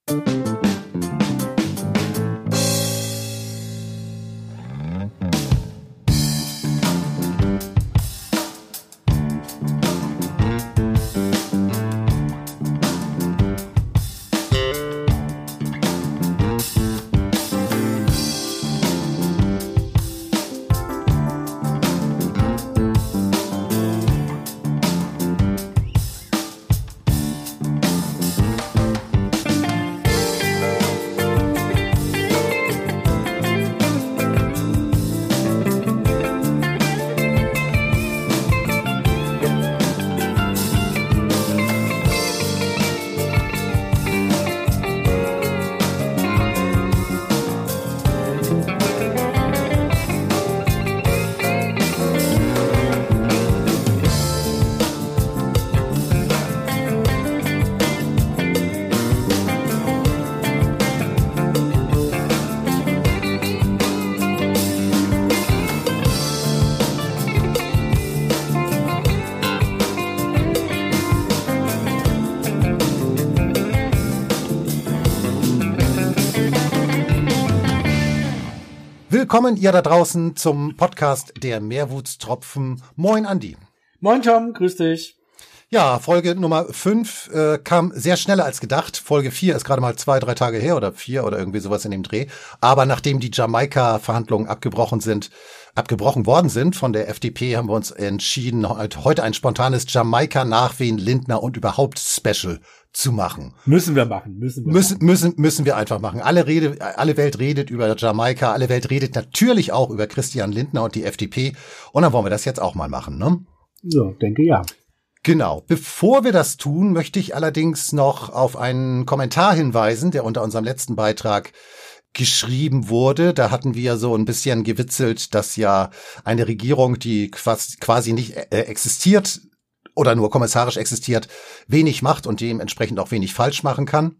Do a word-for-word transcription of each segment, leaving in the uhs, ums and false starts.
Willkommen ihr da draußen zum Podcast der Meerwutstropfen. Moin Andi. Moin Tom, grüß dich. Ja, Folge Nummer fünf äh, kam sehr schneller als gedacht. Folge vier ist gerade mal zwei, drei Tage her oder vier oder irgendwie sowas in dem Dreh. Aber nachdem die Jamaika-Verhandlungen abgebrochen sind, abgebrochen worden sind von der F D P, haben wir uns entschieden, heute ein spontanes Jamaika-Nachwehen, Lindner und überhaupt Special zu machen. Müssen wir machen, müssen wir müssen, machen. Müssen, müssen wir einfach machen. Alle Rede, alle Welt redet über Jamaika, alle Welt redet natürlich auch über Christian Lindner und die F D P. Und dann wollen wir das jetzt auch mal machen, ne? Ja, denke ja. Genau. Bevor wir das tun, möchte ich allerdings noch auf einen Kommentar hinweisen, der unter unserem letzten Beitrag geschrieben wurde. Da hatten wir so ein bisschen gewitzelt, dass ja eine Regierung, die quasi nicht äh, existiert oder nur kommissarisch existiert, wenig macht und dementsprechend auch wenig falsch machen kann.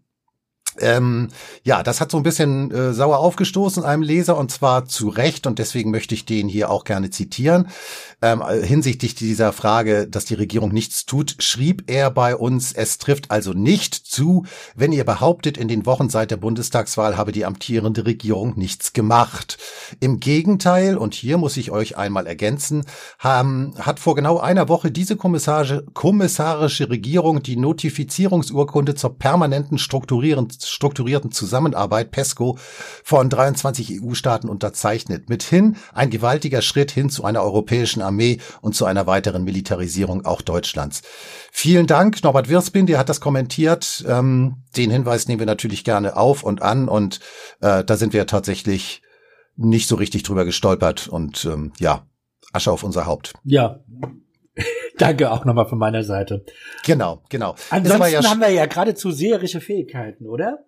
Ähm, ja, das hat so ein bisschen äh, sauer aufgestoßen einem Leser und zwar zu Recht und deswegen möchte ich den hier auch gerne zitieren. Ähm, hinsichtlich dieser Frage, dass die Regierung nichts tut, schrieb er bei uns, es trifft also nicht zu, wenn ihr behauptet, in den Wochen seit der Bundestagswahl habe die amtierende Regierung nichts gemacht. Im Gegenteil, und hier muss ich euch einmal ergänzen, haben, hat vor genau einer Woche diese kommissarische, kommissarische Regierung die Notifizierungsurkunde zur permanenten strukturierenden strukturierten Zusammenarbeit PESCO von dreiundzwanzig E U-Staaten unterzeichnet. Mithin ein gewaltiger Schritt hin zu einer europäischen Armee und zu einer weiteren Militarisierung auch Deutschlands. Vielen Dank, Norbert Wirspin, der hat das kommentiert. Ähm, den Hinweis nehmen wir natürlich gerne auf und an und äh, da sind wir tatsächlich nicht so richtig drüber gestolpert und ähm, ja, Asche auf unser Haupt. Ja. Danke auch nochmal von meiner Seite. Genau, genau. Ansonsten ja haben wir ja geradezu seherische Fähigkeiten, oder?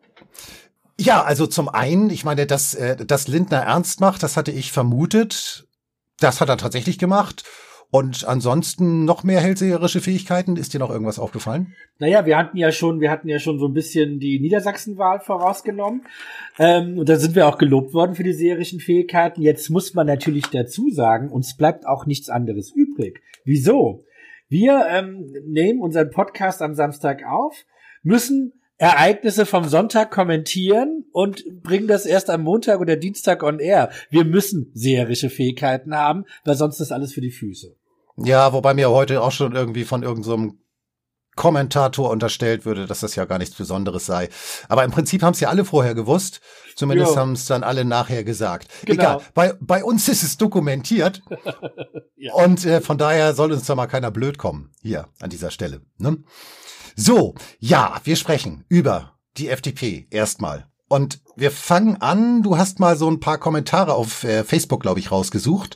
Ja, also zum einen, ich meine, dass, äh, dass Lindner ernst macht, das hatte ich vermutet. Das hat er tatsächlich gemacht. Und ansonsten noch mehr hellseherische Fähigkeiten. Ist dir noch irgendwas aufgefallen? Naja, wir hatten ja schon, wir hatten ja schon so ein bisschen die Niedersachsenwahl vorausgenommen. Ähm, und da sind wir auch gelobt worden für die seherischen Fähigkeiten. Jetzt muss man natürlich dazu sagen, uns bleibt auch nichts anderes übrig. Wieso? Wir ähm, nehmen unseren Podcast am Samstag auf, müssen Ereignisse vom Sonntag kommentieren und bringen das erst am Montag oder Dienstag on air. Wir müssen seherische Fähigkeiten haben, weil sonst ist alles für die Füße. Ja, wobei mir heute auch schon irgendwie von irgendeinem so Kommentator unterstellt würde, dass das ja gar nichts Besonderes sei. Aber im Prinzip haben es ja alle vorher gewusst. Zumindest haben es dann alle nachher gesagt. Genau. Egal, bei, bei uns ist es dokumentiert. Ja. Und äh, von daher soll uns da mal keiner blöd kommen. Hier, an dieser Stelle. Ne? So, ja, wir sprechen über die F D P erstmal. Und wir fangen an, du hast mal so ein paar Kommentare auf äh, Facebook, glaube ich, rausgesucht.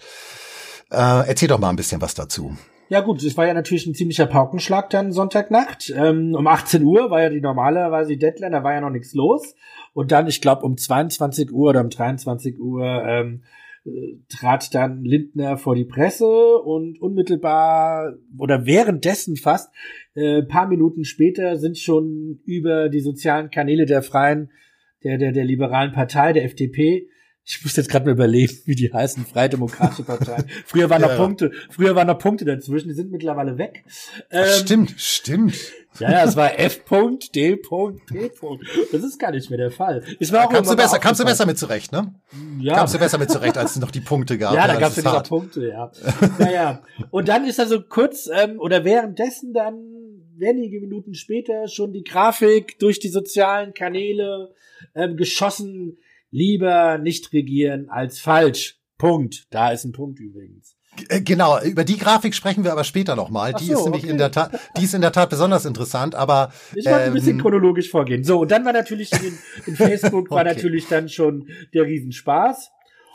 Äh, erzähl doch mal ein bisschen was dazu. Ja gut, es war ja natürlich ein ziemlicher Paukenschlag dann Sonntagnacht. Ähm, um achtzehn Uhr war ja die normalerweise die Deadline, da war ja noch nichts los. Und dann, ich glaube, um zweiundzwanzig Uhr oder um dreiundzwanzig Uhr ähm, äh, trat dann Lindner vor die Presse und unmittelbar oder währenddessen fast, äh, paar Minuten später sind schon über die sozialen Kanäle der Freien, der, der, der liberalen Partei, der F D P, Ich muss jetzt gerade mal überlegen, wie die heißen, Freie Demokratische Partei. Früher waren noch ja. Punkte, früher waren noch Punkte dazwischen, die sind mittlerweile weg. Ähm, stimmt, stimmt. Ja, ja, es war F. D. P. Das ist gar nicht mehr der Fall. Es war auch kamst du besser, kamst du besser mit zurecht, ne? Ja. Kamst du besser mit zurecht, als es noch die Punkte gab. Ja, da gab es ja noch Punkte, ja. Naja. Und dann ist also kurz, ähm, oder währenddessen dann, wenige Minuten später, schon die Grafik durch die sozialen Kanäle ähm, geschossen. Lieber nicht regieren als falsch. Punkt. Da ist ein Punkt übrigens. Genau, über die Grafik sprechen wir aber später nochmal. Die so, ist nämlich okay. in der Tat, die ist in der Tat besonders interessant, aber ich wollte ähm, ein bisschen chronologisch vorgehen. So, und dann war natürlich in, in Facebook war okay. natürlich dann schon der Riesenspaß.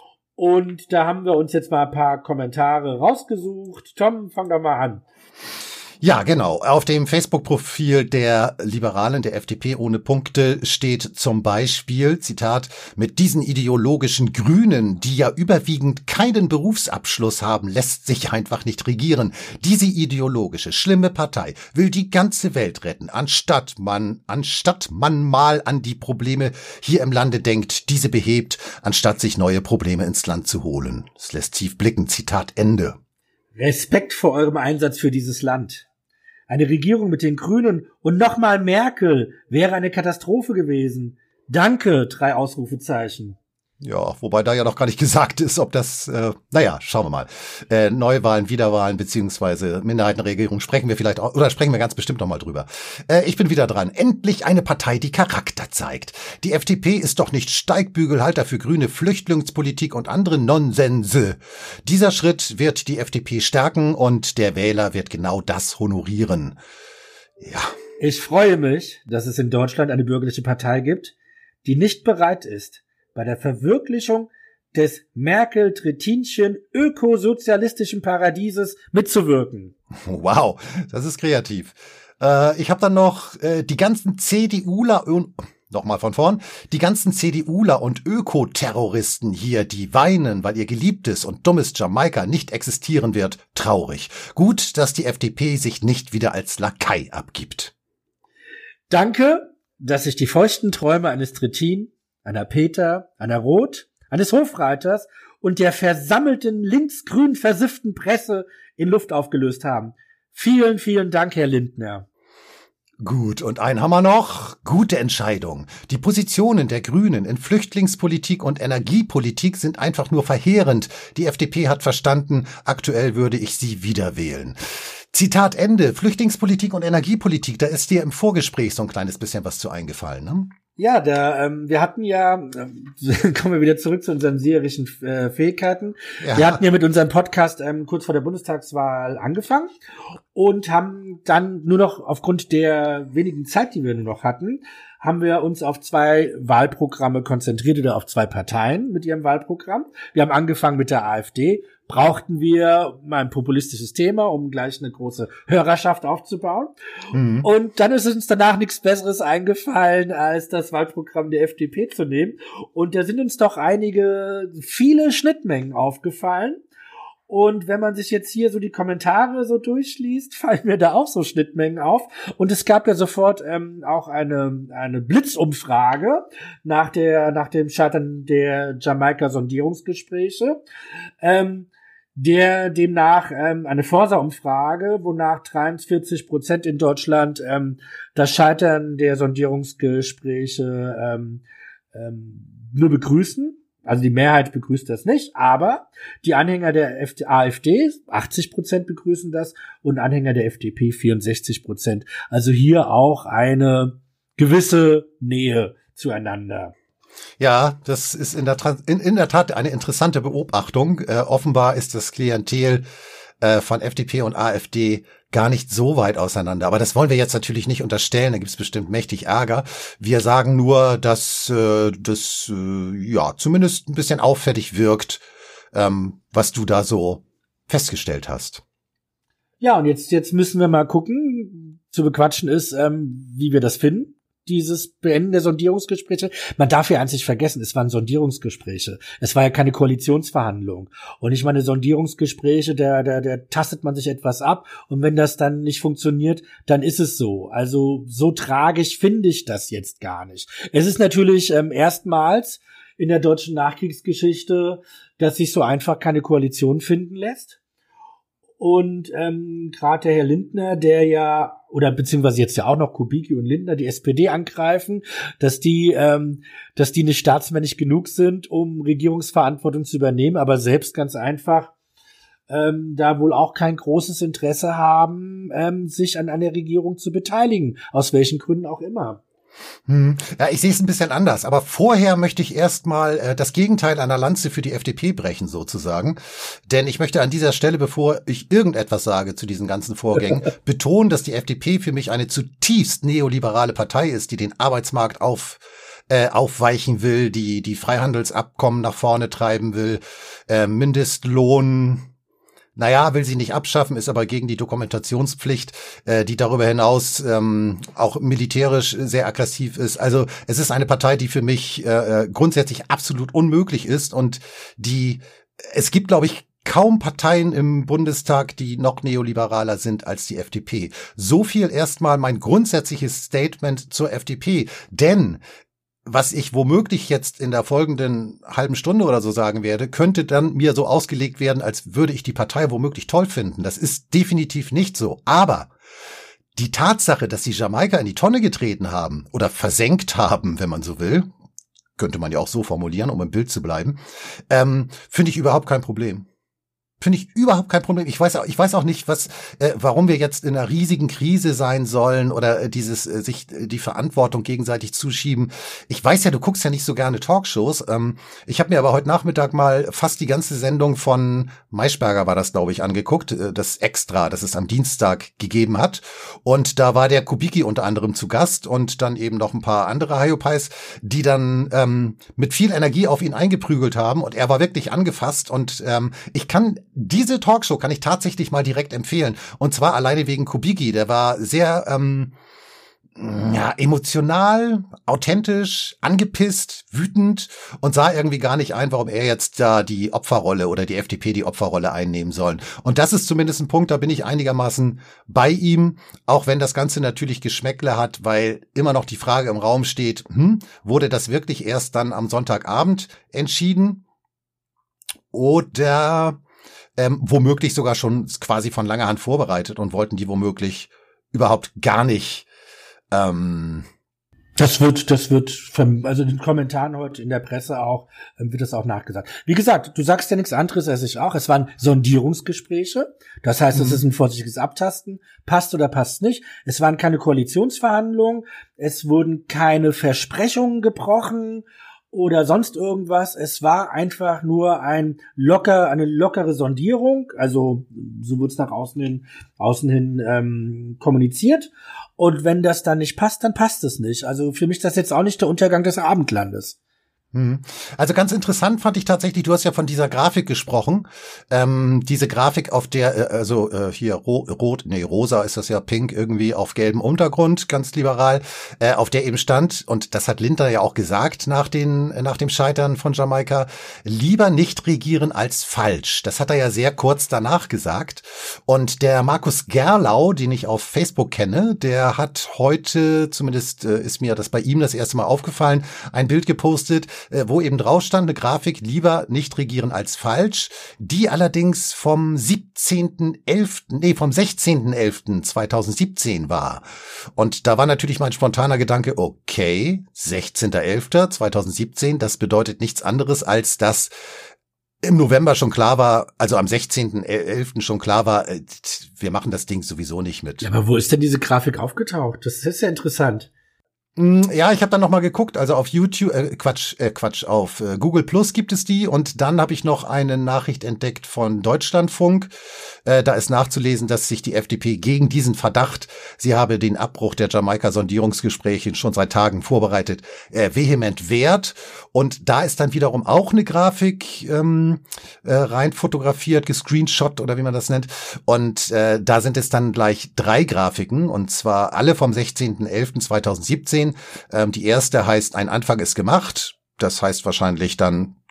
Und da haben wir uns jetzt mal ein paar Kommentare rausgesucht. Tom, fang doch mal an. Ja, genau. Auf dem Facebook-Profil der Liberalen, der F D P ohne Punkte, steht zum Beispiel, Zitat, mit diesen ideologischen Grünen, die ja überwiegend keinen Berufsabschluss haben, lässt sich einfach nicht regieren. Diese ideologische, schlimme Partei will die ganze Welt retten, anstatt man, anstatt man mal an die Probleme hier im Lande denkt, diese behebt, anstatt sich neue Probleme ins Land zu holen. Das lässt tief blicken. Zitat Ende. Respekt vor eurem Einsatz für dieses Land. Eine Regierung mit den Grünen und nochmal Merkel wäre eine Katastrophe gewesen. Danke, drei Ausrufezeichen. Ja, wobei da ja noch gar nicht gesagt ist, ob das, äh, naja, schauen wir mal. Äh, Neuwahlen, Wiederwahlen beziehungsweise Minderheitenregierung sprechen wir vielleicht auch, oder sprechen wir ganz bestimmt noch mal drüber. Äh, ich bin wieder dran. Endlich eine Partei, die Charakter zeigt. Die F D P ist doch nicht Steigbügelhalter für grüne Flüchtlingspolitik und andere Nonsense. Dieser Schritt wird die F D P stärken und der Wähler wird genau das honorieren. Ja. Ich freue mich, dass es in Deutschland eine bürgerliche Partei gibt, die nicht bereit ist, bei der Verwirklichung des Merkel-Trittinchen ökosozialistischen Paradieses mitzuwirken. Wow, das ist kreativ. Äh, ich habe dann noch äh, die ganzen CDUler und nochmal von vorn, die ganzen CDUler und Ökoterroristen hier, die weinen, weil ihr geliebtes und dummes Jamaika nicht existieren wird, traurig. Gut, dass die F D P sich nicht wieder als Lakai abgibt. Danke, dass sich die feuchten Träume eines Trittin, einer Peter, einer Roth, eines Hofreiters und der versammelten linksgrün versifften Presse in Luft aufgelöst haben. Vielen, vielen Dank, Herr Lindner. Gut, und einen haben wir noch. Gute Entscheidung. Die Positionen der Grünen in Flüchtlingspolitik und Energiepolitik sind einfach nur verheerend. Die F D P hat verstanden, aktuell würde ich sie wieder wählen. Zitat Ende. Flüchtlingspolitik und Energiepolitik, da ist dir im Vorgespräch so ein kleines bisschen was zu eingefallen, ne? Ja, da ähm, wir hatten ja, äh, kommen wir wieder zurück zu unseren seherischen äh, Fähigkeiten. Ja. Wir hatten ja mit unserem Podcast ähm, kurz vor der Bundestagswahl angefangen und haben dann nur noch aufgrund der wenigen Zeit, die wir nur noch hatten, haben wir uns auf zwei Wahlprogramme konzentriert oder auf zwei Parteien mit ihrem Wahlprogramm. Wir haben angefangen mit der AfD. Brauchten wir mal ein populistisches Thema, um gleich eine große Hörerschaft aufzubauen. Mhm. Und dann ist uns danach nichts Besseres eingefallen, als das Wahlprogramm der F D P zu nehmen. Und da sind uns doch einige, viele Schnittmengen aufgefallen. Und wenn man sich jetzt hier so die Kommentare so durchliest, fallen mir da auch so Schnittmengen auf. Und es gab ja sofort ähm, auch eine eine Blitzumfrage nach der nach dem Scheitern der Jamaika-Sondierungsgespräche, ähm, der demnach ähm, eine Forsa-Umfrage, wonach dreiundvierzig Prozent in Deutschland ähm, das Scheitern der Sondierungsgespräche ähm, ähm, nur begrüßen. Also die Mehrheit begrüßt das nicht, aber die Anhänger der AfD, achtzig Prozent begrüßen das und Anhänger der F D P, vierundsechzig Prozent. Also hier auch eine gewisse Nähe zueinander. Ja, das ist in der, in, in der Tat eine interessante Beobachtung. Äh, offenbar ist das Klientel äh, von F D P und AfD gar nicht so weit auseinander. Aber das wollen wir jetzt natürlich nicht unterstellen. Da gibt es bestimmt mächtig Ärger. Wir sagen nur, dass äh, das äh, ja zumindest ein bisschen auffällig wirkt, ähm, was du da so festgestellt hast. Ja, und jetzt jetzt müssen wir mal gucken. Zu bequatschen ist, ähm, wie wir das finden. Dieses Beenden der Sondierungsgespräche. Man darf ja eins nicht vergessen, es waren Sondierungsgespräche. Es war ja keine Koalitionsverhandlung. Und ich meine, Sondierungsgespräche, da, da, da tastet man sich etwas ab. Und wenn das dann nicht funktioniert, dann ist es so. Also so tragisch finde ich das jetzt gar nicht. Es ist natürlich ähm, erstmals in der deutschen Nachkriegsgeschichte, dass sich so einfach keine Koalition finden lässt. Und ähm, gerade der Herr Lindner, der ja, oder beziehungsweise jetzt ja auch noch Kubicki und Lindner, die S P D angreifen, dass die, ähm, dass die nicht staatsmännisch genug sind, um Regierungsverantwortung zu übernehmen, aber selbst ganz einfach ähm, da wohl auch kein großes Interesse haben, ähm, sich an einer Regierung zu beteiligen, aus welchen Gründen auch immer. Hm. Ja, ich sehe es ein bisschen anders, aber vorher möchte ich erstmal äh, das Gegenteil einer Lanze für die F D P brechen sozusagen, denn ich möchte an dieser Stelle, bevor ich irgendetwas sage zu diesen ganzen Vorgängen, betonen, dass die F D P für mich eine zutiefst neoliberale Partei ist, die den Arbeitsmarkt auf äh, aufweichen will, die die Freihandelsabkommen nach vorne treiben will, äh, Mindestlohn Naja, will sie nicht abschaffen, ist aber gegen die Dokumentationspflicht, äh, die darüber hinaus ähm, auch militärisch sehr aggressiv ist. Also es ist eine Partei, die für mich äh, grundsätzlich absolut unmöglich ist und die, es gibt, glaube ich, kaum Parteien im Bundestag, die noch neoliberaler sind als die F D P. So viel erstmal mein grundsätzliches Statement zur F D P, denn was ich womöglich jetzt in der folgenden halben Stunde oder so sagen werde, könnte dann mir so ausgelegt werden, als würde ich die Partei womöglich toll finden. Das ist definitiv nicht so. Aber die Tatsache, dass sie Jamaika in die Tonne getreten haben oder versenkt haben, wenn man so will, könnte man ja auch so formulieren, um im Bild zu bleiben, ähm, finde ich überhaupt kein Problem. Finde ich überhaupt kein Problem. Ich weiß auch, ich weiß auch nicht, was, äh, warum wir jetzt in einer riesigen Krise sein sollen oder äh, dieses äh, sich äh, die Verantwortung gegenseitig zuschieben. Ich weiß ja, du guckst ja nicht so gerne Talkshows. Ähm, ich habe mir aber heute Nachmittag mal fast die ganze Sendung von Maischberger war das, glaube ich, angeguckt, äh, das Extra, das es am Dienstag gegeben hat. Und da war der Kubicki unter anderem zu Gast und dann eben noch ein paar andere Hyopies, die dann ähm, mit viel Energie auf ihn eingeprügelt haben. Und er war wirklich angefasst. Und ähm, ich kann Diese Talkshow kann ich tatsächlich mal direkt empfehlen. Und zwar alleine wegen Kubicki. Der war sehr ähm, ja, emotional, authentisch, angepisst, wütend und sah irgendwie gar nicht ein, warum er jetzt da die Opferrolle oder die F D P die Opferrolle einnehmen sollen. Und das ist zumindest ein Punkt, da bin ich einigermaßen bei ihm, auch wenn das Ganze natürlich Geschmäckle hat, weil immer noch die Frage im Raum steht, hm, wurde das wirklich erst dann am Sonntagabend entschieden? Oder Ähm, womöglich sogar schon quasi von langer Hand vorbereitet und wollten die womöglich überhaupt gar nicht. Ähm das wird, das wird, also in den Kommentaren heute in der Presse auch, wird das auch nachgesagt. Wie gesagt, du sagst ja nichts anderes als ich auch. Es waren Sondierungsgespräche. Das heißt, mhm. es ist ein vorsichtiges Abtasten. Passt oder passt nicht. Es waren keine Koalitionsverhandlungen. Es wurden keine Versprechungen gebrochen oder sonst irgendwas. Es war einfach nur ein locker, eine lockere Sondierung. Also so wird es nach außen hin, außen hin ähm, kommuniziert. Und wenn das dann nicht passt, dann passt es nicht. Also für mich ist das jetzt auch nicht der Untergang des Abendlandes. Also ganz interessant fand ich tatsächlich, du hast ja von dieser Grafik gesprochen, ähm, diese Grafik auf der, äh, also äh, hier ro rot, nee, rosa ist das ja, pink irgendwie auf gelbem Untergrund, ganz liberal, äh, auf der eben stand, und das hat Lindner ja auch gesagt nach den nach dem Scheitern von Jamaika, lieber nicht regieren als falsch. Das hat er ja sehr kurz danach gesagt. Und der Markus Gerlau, den ich auf Facebook kenne, der hat heute, zumindest äh, ist mir das bei ihm das erste Mal aufgefallen, ein Bild gepostet, wo eben drauf stand, eine Grafik, lieber nicht regieren als falsch, die allerdings vom siebzehnten elften nee, vom sechzehnten elften zweitausendsiebzehn war. Und da war natürlich mein spontaner Gedanke, okay, sechzehnten elften zweitausendsiebzehn, das bedeutet nichts anderes, als dass im November schon klar war, also am sechzehnten elften schon klar war, wir machen das Ding sowieso nicht mit. Ja, aber wo ist denn diese Grafik aufgetaucht? Das ist ja interessant. Ja, ich habe dann noch mal geguckt, also auf YouTube, äh, Quatsch, äh, Quatsch, auf äh, Google Plus gibt es die, und dann habe ich noch eine Nachricht entdeckt von Deutschlandfunk. Äh, da ist nachzulesen, dass sich die F D P gegen diesen Verdacht, sie habe den Abbruch der Jamaika-Sondierungsgespräche schon seit Tagen vorbereitet, äh, vehement wehrt. Und da ist dann wiederum auch eine Grafik ähm, äh, rein fotografiert, gescreenshot oder wie man das nennt. Und äh, da sind es dann gleich drei Grafiken, und zwar alle vom sechzehnten elften zweitausendsiebzehn. Ähm, die erste heißt, ein Anfang ist gemacht. Das heißt wahrscheinlich dann,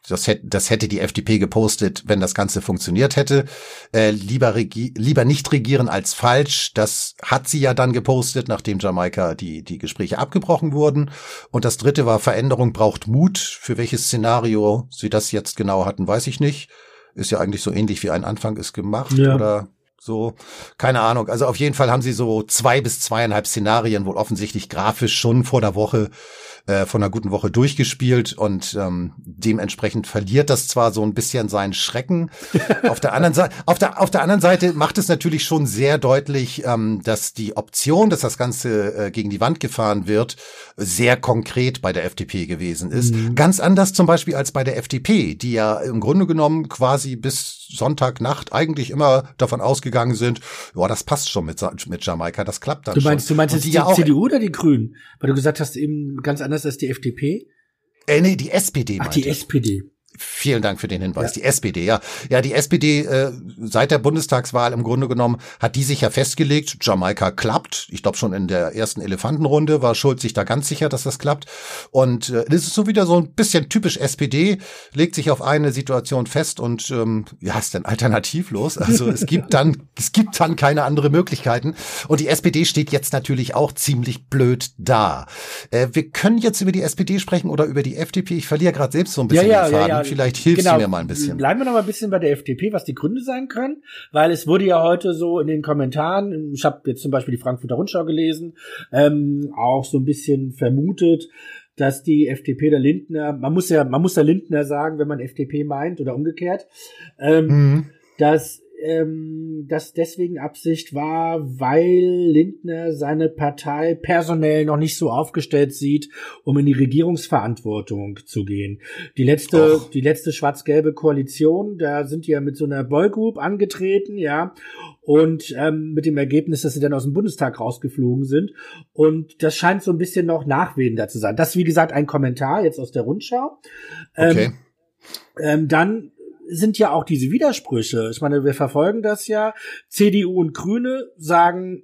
Das hätte, das hätte die F D P gepostet, wenn das Ganze funktioniert hätte. Äh, lieber, regi- lieber nicht regieren als falsch. Das hat sie ja dann gepostet, nachdem Jamaika die, die Gespräche abgebrochen wurden. Und das dritte war, Veränderung braucht Mut. Für welches Szenario sie das jetzt genau hatten, weiß ich nicht. Ist ja eigentlich so ähnlich wie ein Anfang ist gemacht, ja. Oder so. Keine Ahnung. Also auf jeden Fall haben sie so zwei bis zweieinhalb Szenarien wohl offensichtlich grafisch schon vor der Woche von einer guten Woche durchgespielt und ähm, dementsprechend verliert das zwar so ein bisschen seinen Schrecken. Auf der anderen Seite, auf der auf der anderen Seite macht es natürlich schon sehr deutlich, ähm, dass die Option, dass das Ganze äh, gegen die Wand gefahren wird, sehr konkret bei der F D P gewesen ist. Mhm. Ganz anders zum Beispiel als bei der F D P, die ja im Grunde genommen quasi bis Sonntagnacht eigentlich immer davon ausgegangen sind, ja, das passt schon mit mit Jamaika, das klappt dann schon. Du meinst, schon. du meinst jetzt die, die C D U oder die Grünen? Weil du gesagt hast eben ganz anders als die F D P? Äh, nee, die S P D. Ach, die S P D. Vielen Dank für den Hinweis. Ja. Die S P D, ja. Ja, die S P D, äh, seit der Bundestagswahl im Grunde genommen, hat die sich ja festgelegt, Jamaika klappt. Ich glaube, schon in der ersten Elefantenrunde war Schulz sich da ganz sicher, dass das klappt. Und äh, das ist so wieder so ein bisschen typisch S P D, legt sich auf eine Situation fest und ähm, ja, ist dann alternativlos. Also es gibt dann, es gibt dann keine andere Möglichkeiten. Und die S P D steht jetzt natürlich auch ziemlich blöd da. Äh, wir können jetzt über die S P D sprechen oder über die F D P. Ich verliere gerade selbst so ein bisschen ja, ja, den Faden. Ja, ja. Vielleicht hilfst genau. du mir mal ein bisschen. Bleiben wir noch mal ein bisschen bei der F D P, was die Gründe sein können, weil es wurde ja heute so in den Kommentaren, ich habe jetzt zum Beispiel die Frankfurter Rundschau gelesen, ähm, auch so ein bisschen vermutet, dass die F D P der Lindner, man muss ja, man muss der Lindner sagen, wenn man F D P meint oder umgekehrt, ähm, mhm. dass ähm, das deswegen Absicht war, weil Lindner seine Partei personell noch nicht so aufgestellt sieht, um in die Regierungsverantwortung zu gehen. Die letzte, Och. die letzte schwarz-gelbe Koalition, da sind die ja mit so einer Boygroup angetreten, ja, und ähm, mit dem Ergebnis, dass sie dann aus dem Bundestag rausgeflogen sind. Und das scheint so ein bisschen noch nachwehender zu sein. Das ist, wie gesagt, ein Kommentar jetzt aus der Rundschau. Okay. Ähm, ähm, dann sind ja auch diese Widersprüche. Ich meine, wir verfolgen das ja. C D U und Grüne sagen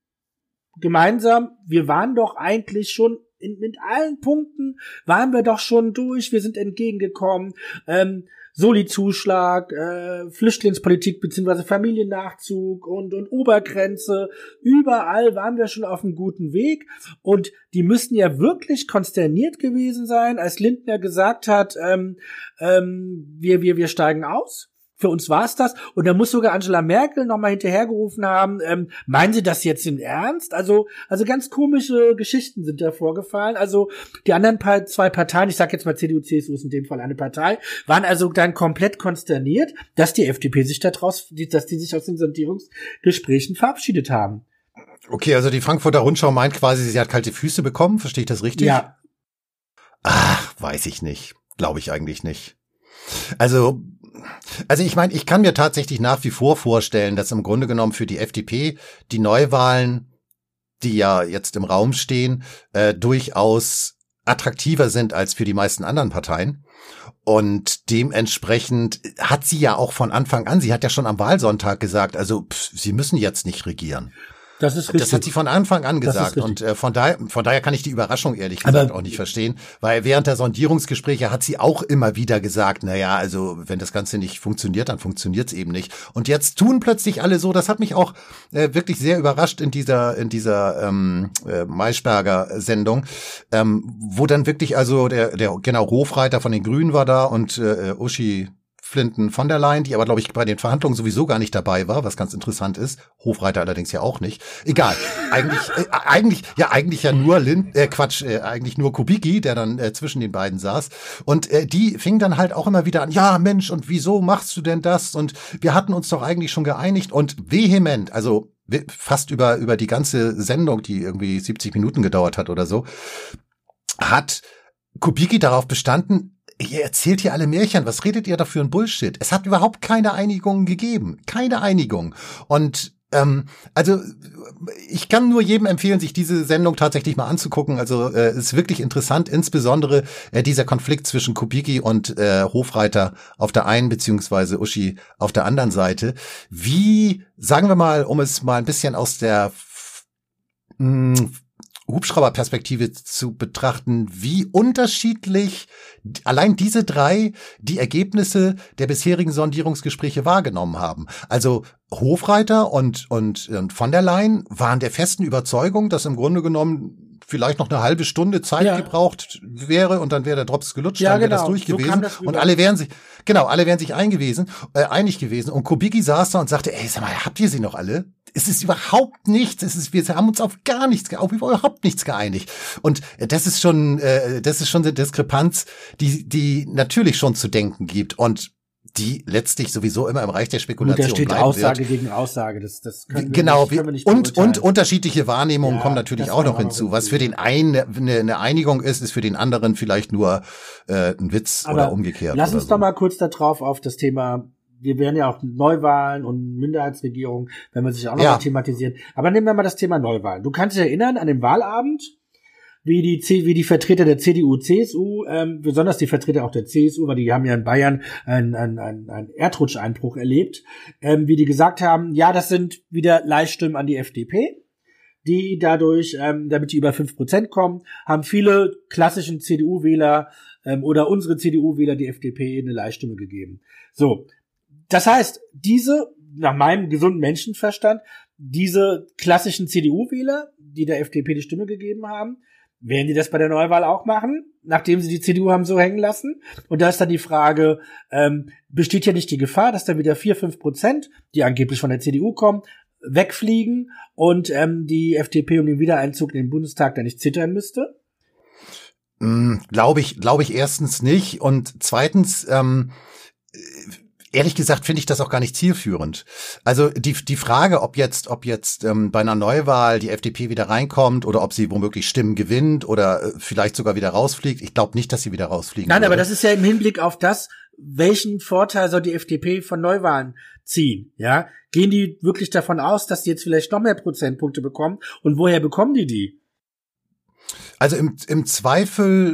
gemeinsam, wir waren doch eigentlich schon in, mit allen Punkten waren wir doch schon durch, wir sind entgegengekommen. Ähm, Soli-Zuschlag, äh, Flüchtlingspolitik beziehungsweise Familiennachzug und, und Obergrenze. Überall waren wir schon auf einem guten Weg. Und die müssten ja wirklich konsterniert gewesen sein, als Lindner gesagt hat, ähm, ähm, wir, wir, wir steigen aus. Für uns war es das. Und da muss sogar Angela Merkel nochmal hinterhergerufen haben, ähm, meinen Sie das jetzt im Ernst? Also also ganz komische Geschichten sind da vorgefallen. Also die anderen pa- zwei Parteien, ich sag jetzt mal C D U, C S U ist in dem Fall eine Partei, waren also dann komplett konsterniert, dass die F D P sich daraus, dass die sich aus den Sondierungsgesprächen verabschiedet haben. Okay, also die Frankfurter Rundschau meint quasi, sie hat kalte Füße bekommen. Verstehe ich das richtig? Ja. Ach, weiß ich nicht. Glaube ich eigentlich nicht. Also Also ich meine, ich kann mir tatsächlich nach wie vor vorstellen, dass im Grunde genommen für die F D P die Neuwahlen, die ja jetzt im Raum stehen, äh, durchaus attraktiver sind als für die meisten anderen Parteien. Und dementsprechend hat sie ja auch von Anfang an, sie hat ja schon am Wahlsonntag gesagt, also pff, sie müssen jetzt nicht regieren. Das ist richtig. Das hat sie von Anfang an gesagt und äh, von daher von daher kann ich die Überraschung ehrlich gesagt Aber auch nicht verstehen, weil während der Sondierungsgespräche hat sie auch immer wieder gesagt, na ja, also wenn das Ganze nicht funktioniert, dann funktioniert's eben nicht. Und jetzt tun plötzlich alle so, das hat mich auch äh, wirklich sehr überrascht in dieser in dieser ähm, äh, Maischberger Sendung, ähm, wo dann wirklich also der der genau Hofreiter von den Grünen war da und äh, Uschi Flinten von der Leyen, die aber, glaube ich, bei den Verhandlungen sowieso gar nicht dabei war, was ganz interessant ist. Hofreiter allerdings ja auch nicht. Egal. Eigentlich, äh, eigentlich, ja, eigentlich ja nur Lind, äh, Quatsch, äh, eigentlich nur Kubicki, der dann äh, zwischen den beiden saß. Und äh, die fing dann halt auch immer wieder an, ja, Mensch, und wieso machst du denn das? Und wir hatten uns doch eigentlich schon geeinigt und vehement, also fast über, über die ganze Sendung, die irgendwie siebzig Minuten gedauert hat oder so, hat Kubicki darauf bestanden, ihr erzählt hier alle Märchen, was redet ihr da für ein Bullshit? Es hat überhaupt keine Einigung gegeben. Keine Einigung. Und ähm, also ich kann nur jedem empfehlen, sich diese Sendung tatsächlich mal anzugucken. Also äh, es ist wirklich interessant, insbesondere äh, dieser Konflikt zwischen Kubicki und äh, Hofreiter auf der einen beziehungsweise Uschi auf der anderen Seite. Wie, sagen wir mal, um es mal ein bisschen aus der mh, Hubschrauberperspektive zu betrachten, wie unterschiedlich allein diese drei die Ergebnisse der bisherigen Sondierungsgespräche wahrgenommen haben. Also Hofreiter und, und, und von der Leyen waren der festen Überzeugung, dass im Grunde genommen vielleicht noch eine halbe Stunde Zeit ja. gebraucht wäre und dann wäre der Drops gelutscht, ja, dann wäre genau. das durch gewesen. So und alle wären sich, genau, alle wären sich eingewiesen, äh, einig gewesen. Und Kubicki saß da und sagte, ey, sag mal, habt ihr sie noch alle? Es ist überhaupt nichts. Es ist, wir haben uns auf gar nichts, auf überhaupt nichts geeinigt. Und das ist schon, äh, das ist schon eine Diskrepanz, die, die natürlich schon zu denken gibt und die letztlich sowieso immer im Reich der Spekulation Gut, da steht bleiben Aussage wird. gegen Aussage. Das, das können wir genau, nicht, können wir nicht und und unterschiedliche Wahrnehmungen ja, kommen natürlich auch noch hinzu. hinzu. Was für den einen eine, eine Einigung ist, ist für den anderen vielleicht nur äh, ein Witz Aber oder umgekehrt. Lass oder uns so. doch mal kurz da drauf auf das Thema. Wir werden ja auch Neuwahlen und Minderheitsregierung, wenn man sich auch noch ja. mal thematisiert. Aber nehmen wir mal das Thema Neuwahlen. Du kannst dich erinnern an den Wahlabend, wie die C, wie die Vertreter der C D U, C S U, ähm, besonders die Vertreter auch der C S U, weil die haben ja in Bayern einen, einen, einen, einen Erdrutscheinbruch erlebt, ähm, wie die gesagt haben, ja, das sind wieder Leihstimmen an die F D P, die dadurch, ähm, damit die über fünf Prozent kommen, haben viele klassischen C D U-Wähler ähm, oder unsere C D U-Wähler die F D P eine Leihstimme gegeben. So, das heißt, diese, nach meinem gesunden Menschenverstand, diese klassischen C D U-Wähler, die der F D P die Stimme gegeben haben, werden die das bei der Neuwahl auch machen, nachdem sie die C D U haben so hängen lassen? Und da ist dann die Frage, ähm, besteht ja nicht die Gefahr, dass da wieder vier, fünf Prozent, die angeblich von der C D U kommen, wegfliegen und ähm, die F D P um den Wiedereinzug in den Bundestag da nicht zittern müsste? Mm, glaube ich, glaube ich erstens nicht. Und zweitens, ähm, ehrlich gesagt finde ich das auch gar nicht zielführend. Also die die Frage, ob jetzt ob jetzt ähm, bei einer Neuwahl die F D P wieder reinkommt oder ob sie womöglich Stimmen gewinnt oder äh, vielleicht sogar wieder rausfliegt. Ich glaube nicht, dass sie wieder rausfliegen Nein, würde. aber das ist ja im Hinblick auf das, welchen Vorteil soll die F D P von Neuwahlen ziehen? Ja, gehen die wirklich davon aus, dass die jetzt vielleicht noch mehr Prozentpunkte bekommen? Und woher bekommen die die? Also im im Zweifel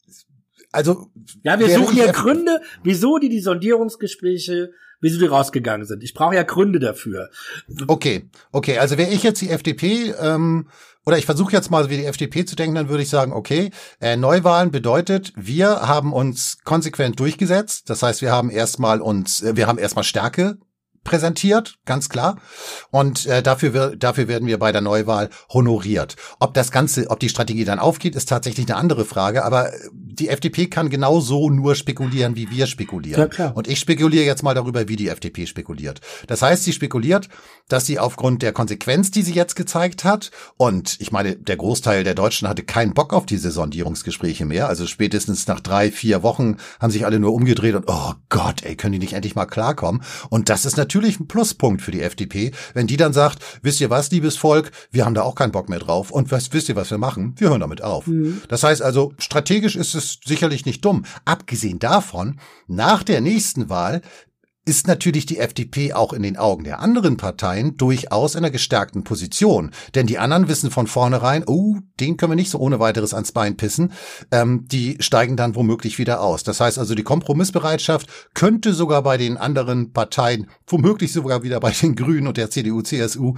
Also ja, wir suchen ja Gründe, wieso die die Sondierungsgespräche, wieso die rausgegangen sind. Ich brauche ja Gründe dafür. Okay, okay. Also wäre ich jetzt die F D P, ähm, oder ich versuche jetzt mal wie die F D P zu denken, dann würde ich sagen, okay, äh, Neuwahlen bedeutet, wir haben uns konsequent durchgesetzt. Das heißt, wir haben erstmal uns, äh, wir haben erstmal Stärke präsentiert, ganz klar. Und äh, dafür wir, dafür werden wir bei der Neuwahl honoriert. Ob das Ganze, ob die Strategie dann aufgeht, ist tatsächlich eine andere Frage. Aber die F D P kann genauso nur spekulieren, wie wir spekulieren. Ja, klar. Und ich spekuliere jetzt mal darüber, wie die F D P spekuliert. Das heißt, sie spekuliert, dass sie aufgrund der Konsequenz, die sie jetzt gezeigt hat, und ich meine, der Großteil der Deutschen hatte keinen Bock auf diese Sondierungsgespräche mehr. Also spätestens nach drei, vier Wochen haben sich alle nur umgedreht und oh Gott, ey, können die nicht endlich mal klarkommen? Und das ist natürlich Natürlich ein Pluspunkt für die F D P, wenn die dann sagt, wisst ihr was, liebes Volk, wir haben da auch keinen Bock mehr drauf und was, wisst ihr, was wir machen? Wir hören damit auf. Mhm. Das heißt also, strategisch ist es sicherlich nicht dumm. Abgesehen davon, nach der nächsten Wahl ist natürlich die F D P auch in den Augen der anderen Parteien durchaus in einer gestärkten Position. Denn die anderen wissen von vornherein, oh, den können wir nicht so ohne weiteres ans Bein pissen. Ähm, die steigen dann womöglich wieder aus. Das heißt also, die Kompromissbereitschaft könnte sogar bei den anderen Parteien, womöglich sogar wieder bei den Grünen und der C D U, C S U,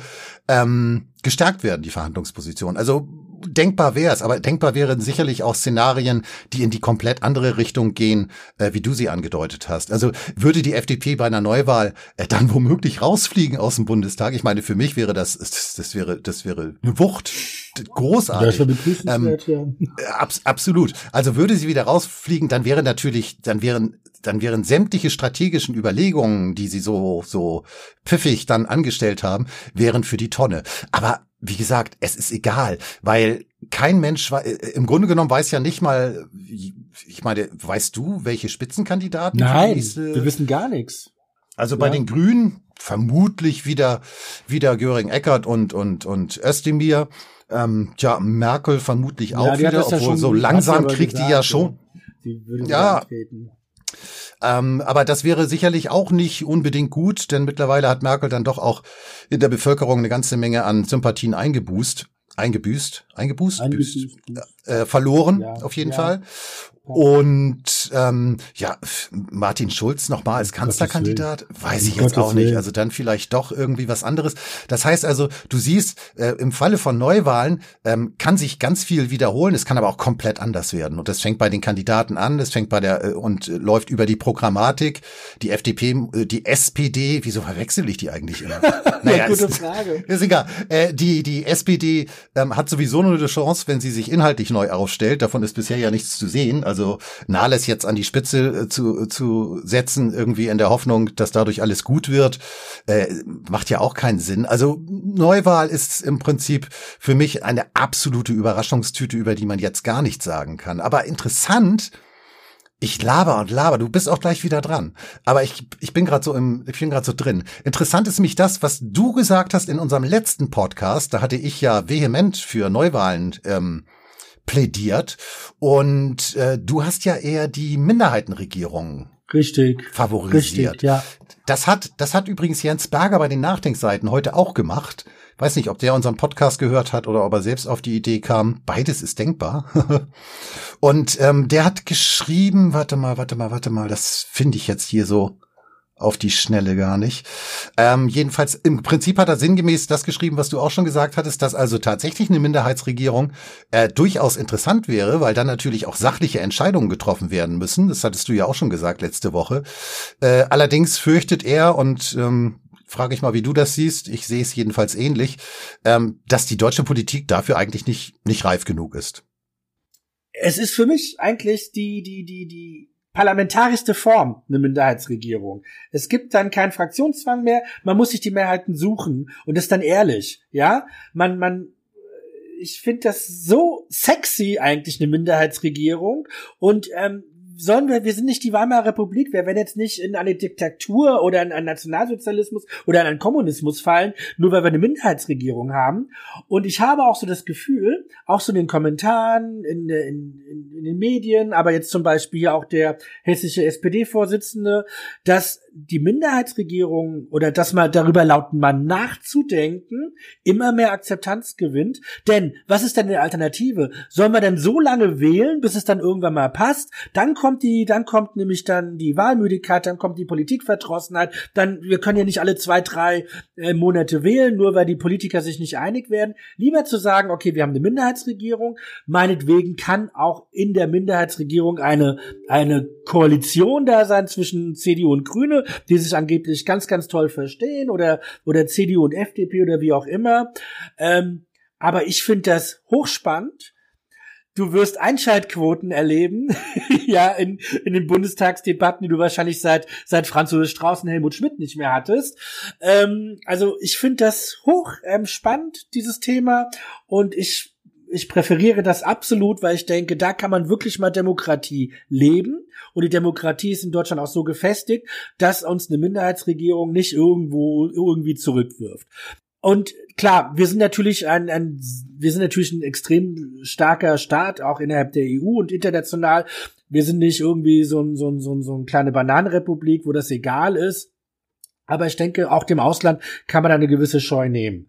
ähm, gestärkt werden, die Verhandlungsposition. Also denkbar wäre es, aber denkbar wären sicherlich auch Szenarien, die in die komplett andere Richtung gehen, äh, wie du sie angedeutet hast. Also würde die F D P bei einer Neuwahl äh, dann womöglich rausfliegen aus dem Bundestag? Ich meine, für mich wäre das, das, das wäre, das wäre eine Wucht, großartig. Das wäre begrüßenswert, ähm, ja. Ab, absolut. Also würde sie wieder rausfliegen, dann wäre natürlich, dann wären dann wären sämtliche strategischen Überlegungen, die sie so so pfiffig dann angestellt haben, wären für die Tonne. Aber wie gesagt, es ist egal, weil kein Mensch, im Grunde genommen weiß ja nicht mal, ich meine, weißt du, welche Spitzenkandidaten? Nein, wir wissen gar nichts. Also bei ja. den Grünen vermutlich wieder wieder Göring-Eckardt und und und Özdemir. Ähm, tja, Merkel vermutlich auch ja, wieder, obwohl ja so langsam kriegt gesagt, die ja schon. Sie würde ja. Antreten. Ähm, aber das wäre sicherlich auch nicht unbedingt gut, denn mittlerweile hat Merkel dann doch auch in der Bevölkerung eine ganze Menge an Sympathien eingeboost, eingebüßt, eingeboost, eingebüßt, büßt, äh, verloren, ja, auf jeden ja. Fall. Und ähm, ja, Martin Schulz nochmal als Kanzlerkandidat, weiß ich jetzt auch nicht. Also dann vielleicht doch irgendwie was anderes. Das heißt also, du siehst, äh, im Falle von Neuwahlen ähm, kann sich ganz viel wiederholen. Es kann aber auch komplett anders werden. Und das fängt bei den Kandidaten an, das fängt bei der äh, und äh, läuft über die Programmatik. Die F D P, äh, die S P D, wieso verwechsel ich die eigentlich immer? Naja, gute ist, Frage. Ist egal. Äh, die die S P D ähm, hat sowieso nur eine Chance, wenn sie sich inhaltlich neu aufstellt. Davon ist bisher ja nichts zu sehen. Also Also Nahles jetzt an die Spitze äh, zu zu setzen, irgendwie in der Hoffnung, dass dadurch alles gut wird, äh, macht ja auch keinen Sinn. Also Neuwahl ist im Prinzip für mich eine absolute Überraschungstüte, über die man jetzt gar nichts sagen kann. Aber interessant, ich laber und laber, du bist auch gleich wieder dran. Aber ich ich bin gerade so im ich bin gerade so drin. Interessant ist mich das, was du gesagt hast in unserem letzten Podcast. Da hatte ich ja vehement für Neuwahlen ähm, plädiert und äh, du hast ja eher die Minderheitenregierung richtig favorisiert. Richtig, ja. Das hat das hat übrigens Jens Berger bei den Nachdenkseiten heute auch gemacht. Weiß nicht, ob der unseren Podcast gehört hat oder ob er selbst auf die Idee kam. Beides ist denkbar. Und ähm, der hat geschrieben, warte mal, warte mal, warte mal, das finde ich jetzt hier so auf die Schnelle gar nicht. Ähm, jedenfalls, im Prinzip hat er sinngemäß das geschrieben, was du auch schon gesagt hattest, dass also tatsächlich eine Minderheitsregierung äh, durchaus interessant wäre, weil dann natürlich auch sachliche Entscheidungen getroffen werden müssen. Das hattest du ja auch schon gesagt letzte Woche. Äh, allerdings fürchtet er, und ähm, frage ich mal, wie du das siehst, ich sehe es jedenfalls ähnlich, ähm, dass die deutsche Politik dafür eigentlich nicht nicht reif genug ist. Es ist für mich eigentlich die die die die parlamentarischste Form, eine Minderheitsregierung. Es gibt dann keinen Fraktionszwang mehr, man muss sich die Mehrheiten suchen und ist dann ehrlich, ja? Man, man, ich finde das so sexy eigentlich, eine Minderheitsregierung und, ähm, sollen wir, wir sind nicht die Weimarer Republik, wir werden jetzt nicht in eine Diktatur oder in einen Nationalsozialismus oder in einen Kommunismus fallen, nur weil wir eine Minderheitsregierung haben. Und ich habe auch so das Gefühl, auch so in den Kommentaren, in, in, in, in den Medien, aber jetzt zum Beispiel hier auch der hessische S P D-Vorsitzende, dass die Minderheitsregierung oder dass mal darüber laut mal nachzudenken immer mehr Akzeptanz gewinnt. Denn was ist denn die Alternative? Sollen wir denn so lange wählen, bis es dann irgendwann mal passt? Dann kommt die, dann kommt nämlich dann die Wahlmüdigkeit, dann kommt die Politikverdrossenheit. Dann, wir können ja nicht alle zwei, drei äh, Monate wählen, nur weil die Politiker sich nicht einig werden. Lieber zu sagen, okay, wir haben eine Minderheitsregierung. Meinetwegen kann auch in der Minderheitsregierung eine eine Koalition da sein zwischen C D U und Grüne, die sich angeblich ganz, ganz toll verstehen, oder oder C D U und F D P oder wie auch immer. Ähm, aber ich finde das hochspannend. Du wirst Einschaltquoten erleben, ja, in, in den Bundestagsdebatten, die du wahrscheinlich seit seit Franz Josef Strauß und Helmut Schmidt nicht mehr hattest. Ähm, also ich finde das hoch ähm, spannend, dieses Thema, und ich Ich präferiere das absolut, weil ich denke, da kann man wirklich mal Demokratie leben. Und die Demokratie ist in Deutschland auch so gefestigt, dass uns eine Minderheitsregierung nicht irgendwo irgendwie zurückwirft. Und klar, wir sind natürlich ein, ein wir sind natürlich ein extrem starker Staat, auch innerhalb der E U und international. Wir sind nicht irgendwie so ein, so ein, so ein, so eine kleine Bananenrepublik, wo das egal ist. Aber ich denke, auch dem Ausland kann man da eine gewisse Scheu nehmen.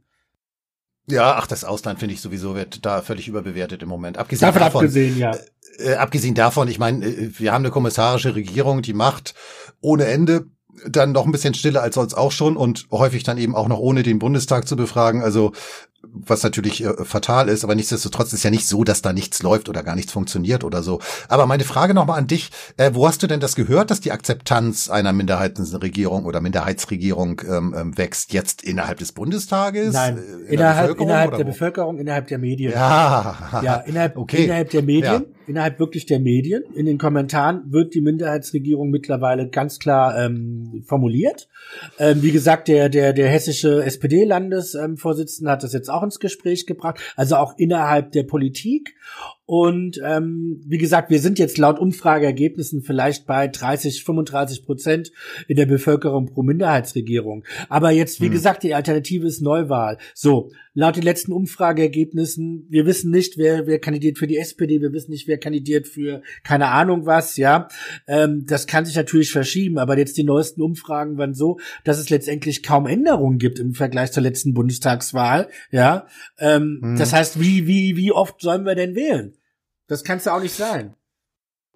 Ja, ach, das Ausland finde ich sowieso wird da völlig überbewertet im Moment. Abgesehen davon, davon, abgesehen, ja. Äh, abgesehen davon, ich meine, wir haben eine kommissarische Regierung, die macht ohne Ende dann noch ein bisschen stiller als sonst auch schon und häufig dann eben auch noch ohne den Bundestag zu befragen. Also was natürlich äh, fatal ist, aber nichtsdestotrotz ist ja nicht so, dass da nichts läuft oder gar nichts funktioniert oder so. Aber meine Frage nochmal an dich, äh, wo hast du denn das gehört, dass die Akzeptanz einer Minderheitenregierung oder Minderheitsregierung ähm, ähm, wächst? Jetzt innerhalb des Bundestages? Nein, äh, in innerhalb, der innerhalb der wo? Bevölkerung, innerhalb der Medien. Ja, ja innerhalb, okay. innerhalb der Medien, ja. innerhalb wirklich der Medien. In den Kommentaren wird die Minderheitsregierung mittlerweile ganz klar ähm, formuliert. Ähm, wie gesagt, der der der hessische S P D-Landesvorsitzende ähm, hat das jetzt auch ins Gespräch gebracht, also auch innerhalb der Politik. Und ähm, wie gesagt, wir sind jetzt laut Umfrageergebnissen vielleicht bei dreißig, fünfunddreißig Prozent in der Bevölkerung pro Minderheitsregierung. Aber jetzt, wie hm. gesagt, die Alternative ist Neuwahl. So, laut den letzten Umfrageergebnissen, wir wissen nicht, wer wer kandidiert für die S P D, wir wissen nicht, wer kandidiert für keine Ahnung was, ja. Ähm, das kann sich natürlich verschieben, aber jetzt die neuesten Umfragen waren so, dass es letztendlich kaum Änderungen gibt im Vergleich zur letzten Bundestagswahl, ja. Ähm, hm. Das heißt, wie wie wie oft sollen wir denn wählen? Das kann es ja auch nicht sein.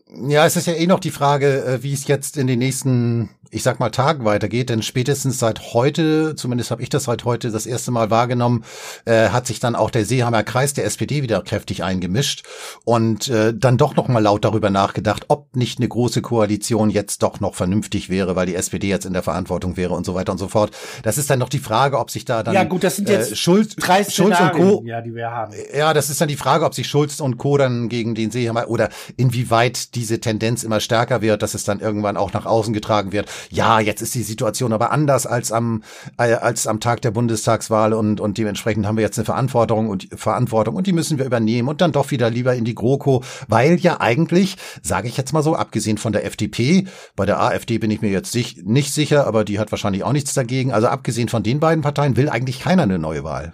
Ja, es ist ja eh noch die Frage, wie es jetzt in den nächsten, ich sag mal, Tagen weitergeht, denn spätestens seit heute, zumindest habe ich das seit heute das erste Mal wahrgenommen, äh, hat sich dann auch der Seeheimer Kreis der S P D wieder kräftig eingemischt und äh, dann doch noch mal laut darüber nachgedacht, ob nicht eine große Koalition jetzt doch noch vernünftig wäre, weil die S P D jetzt in der Verantwortung wäre und so weiter und so fort. Das ist dann noch die Frage, ob sich da dann ja gut, das sind jetzt äh, Schulz, drei Schulz und Co. Ja, die wir haben. Ja, das ist dann die Frage, ob sich Schulz und Co. dann gegen den Seeheimer oder inwieweit diese Tendenz immer stärker wird, dass es dann irgendwann auch nach außen getragen wird. Ja, jetzt ist die Situation aber anders als am äh, als am Tag der Bundestagswahl und und dementsprechend haben wir jetzt eine Verantwortung und Verantwortung und die müssen wir übernehmen und dann doch wieder lieber in die GroKo, weil ja eigentlich, sage ich jetzt mal so, abgesehen von der F D P, bei der AfD bin ich mir jetzt sich, nicht sicher, aber die hat wahrscheinlich auch nichts dagegen. Also abgesehen von den beiden Parteien will eigentlich keiner eine neue Wahl.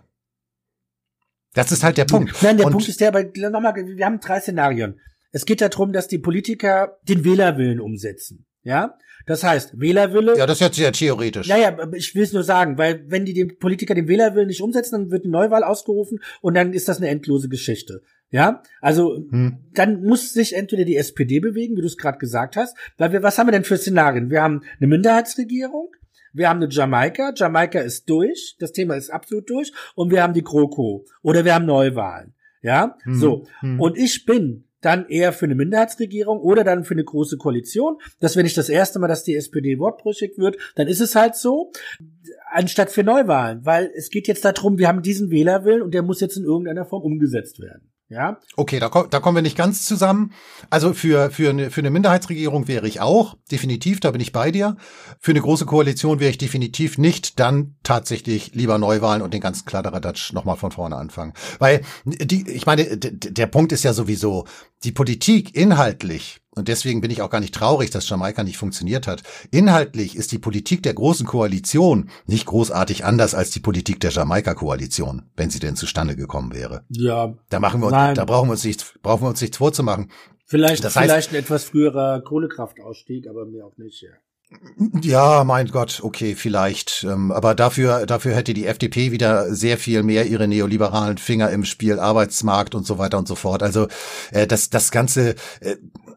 Das ist halt der Punkt. Nein, der und Punkt ist der, aber nochmal, wir haben drei Szenarien. Es geht darum, dass die Politiker den Wählerwillen umsetzen. Ja, das heißt, Wählerwille. Ja, das ist jetzt sehr theoretisch. Ja, ja, ich will es nur sagen, weil wenn die den Politiker den Wählerwillen nicht umsetzen, dann wird eine Neuwahl ausgerufen und dann ist das eine endlose Geschichte. Ja, also hm. dann muss sich entweder die S P D bewegen, wie du es gerade gesagt hast, weil wir, was haben wir denn für Szenarien? Wir haben eine Minderheitsregierung, wir haben eine Jamaika, Jamaika ist durch, das Thema ist absolut durch und wir haben die GroKo oder wir haben Neuwahlen. Ja, hm. so. Hm. Und ich bin dann eher für eine Minderheitsregierung oder dann für eine große Koalition. Das wäre nicht das erste Mal, dass die S P D wortbrüchig wird. Dann ist es halt so, anstatt für Neuwahlen. Weil es geht jetzt darum, wir haben diesen Wählerwillen und der muss jetzt in irgendeiner Form umgesetzt werden. Ja. Okay, da, da kommen wir nicht ganz zusammen. Also für für eine für eine Minderheitsregierung wäre ich auch definitiv, da bin ich bei dir. Für eine große Koalition wäre ich definitiv nicht. Dann tatsächlich lieber Neuwahlen und den ganzen Kladderadatsch nochmal von vorne anfangen. Weil die, ich meine, der Punkt ist ja sowieso, die Politik inhaltlich, und deswegen bin ich auch gar nicht traurig, dass Jamaika nicht funktioniert hat. Inhaltlich ist die Politik der großen Koalition nicht großartig anders als die Politik der Jamaika-Koalition, wenn sie denn zustande gekommen wäre. Ja. Da machen wir uns, da brauchen wir uns nichts, brauchen wir uns nichts vorzumachen. Vielleicht, das heißt, vielleicht ein etwas früherer Kohlekraftausstieg, aber mehr auch nicht, ja. Ja, mein Gott, okay, vielleicht. Aber dafür, dafür hätte die F D P wieder sehr viel mehr ihre neoliberalen Finger im Spiel, Arbeitsmarkt und so weiter und so fort. Also äh, das, das Ganze, äh,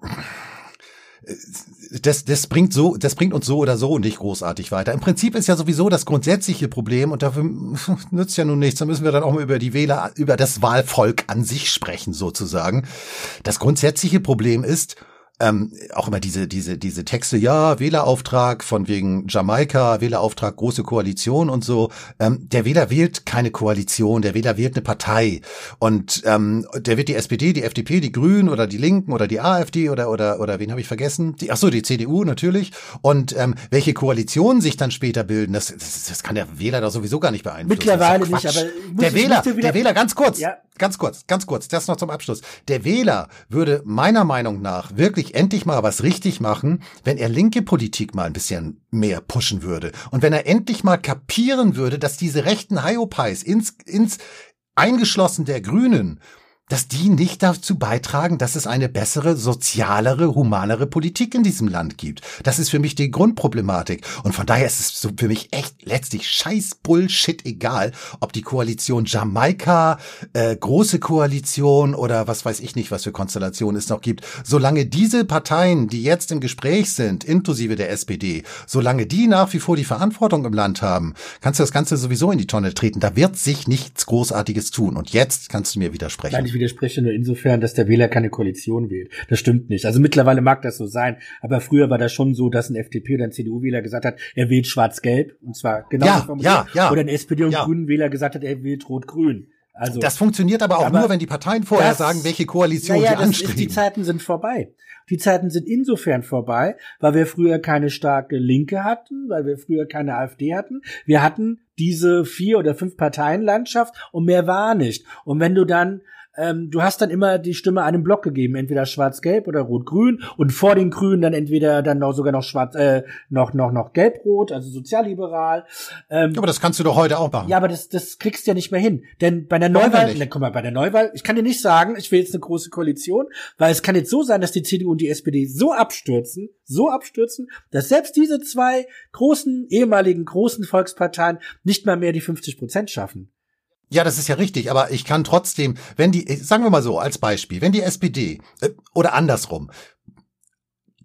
das, das bringt so, das bringt uns so oder so nicht großartig weiter. Im Prinzip ist ja sowieso das grundsätzliche Problem und dafür nützt ja nun nichts. Da müssen wir dann auch mal über die Wähler, über das Wahlvolk an sich sprechen sozusagen. Das grundsätzliche Problem ist, Ähm, auch immer diese diese diese Texte, ja, Wählerauftrag von wegen Jamaika, Wählerauftrag große Koalition und so. Ähm, der Wähler wählt keine Koalition, der Wähler wählt eine Partei und ähm, der wird die S P D, die F D P, die Grünen oder die Linken oder die AfD oder oder oder wen habe ich vergessen? Die, ach so, die C D U natürlich. Und ähm, welche Koalitionen sich dann später bilden, das, das das kann der Wähler da sowieso gar nicht beeinflussen. Mittlerweile nicht, aber der Wähler, der Wähler, ganz kurz, ja. ganz kurz, ganz kurz, das noch zum Abschluss. Der Wähler würde meiner Meinung nach wirklich endlich mal was richtig machen, wenn er linke Politik mal ein bisschen mehr pushen würde. Und wenn er endlich mal kapieren würde, dass diese rechten Hyopies ins, ins eingeschlossen der Grünen, dass die nicht dazu beitragen, dass es eine bessere, sozialere, humanere Politik in diesem Land gibt. Das ist für mich die Grundproblematik. Und von daher ist es so für mich echt letztlich scheiß Bullshit egal, ob die Koalition Jamaika, äh, große Koalition oder was weiß ich nicht, was für Konstellationen es noch gibt. Solange diese Parteien, die jetzt im Gespräch sind, inklusive der S P D, solange die nach wie vor die Verantwortung im Land haben, kannst du das Ganze sowieso in die Tonne treten. Da wird sich nichts Großartiges tun. Und jetzt kannst du mir widersprechen. Nein, ich widerspreche nur insofern, dass der Wähler keine Koalition wählt. Das stimmt nicht. Also mittlerweile mag das so sein, aber früher war das schon so, dass ein F D P oder ein C D U-Wähler gesagt hat, er wählt Schwarz-Gelb, und zwar genau ja, ja, ja. Oder ein S P D- und ja. Grünen-Wähler gesagt hat, er wählt Rot-Grün. Also das funktioniert aber auch aber nur, wenn die Parteien vorher das, sagen, welche Koalition ja, ja, sie anstreben. Ist, die Zeiten sind vorbei. Die Zeiten sind insofern vorbei, weil wir früher keine starke Linke hatten, weil wir früher keine AfD hatten. Wir hatten diese vier oder fünf Parteienlandschaft und mehr war nicht. Und wenn du dann Ähm, du hast dann immer die Stimme einem Block gegeben, entweder Schwarz-Gelb oder Rot-Grün und vor den Grünen dann entweder dann noch sogar noch Schwarz, äh, noch noch noch Gelb-Rot, also sozialliberal. Ähm, aber das kannst du doch heute auch machen. Ja, aber das das kriegst du ja nicht mehr hin, denn bei der Neuwahl, ne, guck mal, bei der Neuwahl, ich kann dir nicht sagen, ich will jetzt eine große Koalition, weil es kann jetzt so sein, dass die C D U und die S P D so abstürzen, so abstürzen, dass selbst diese zwei großen ehemaligen großen Volksparteien nicht mal mehr die fünfzig Prozent schaffen. Ja, das ist ja richtig, aber ich kann trotzdem, wenn die, sagen wir mal so, als Beispiel, wenn die S P D, äh, oder andersrum,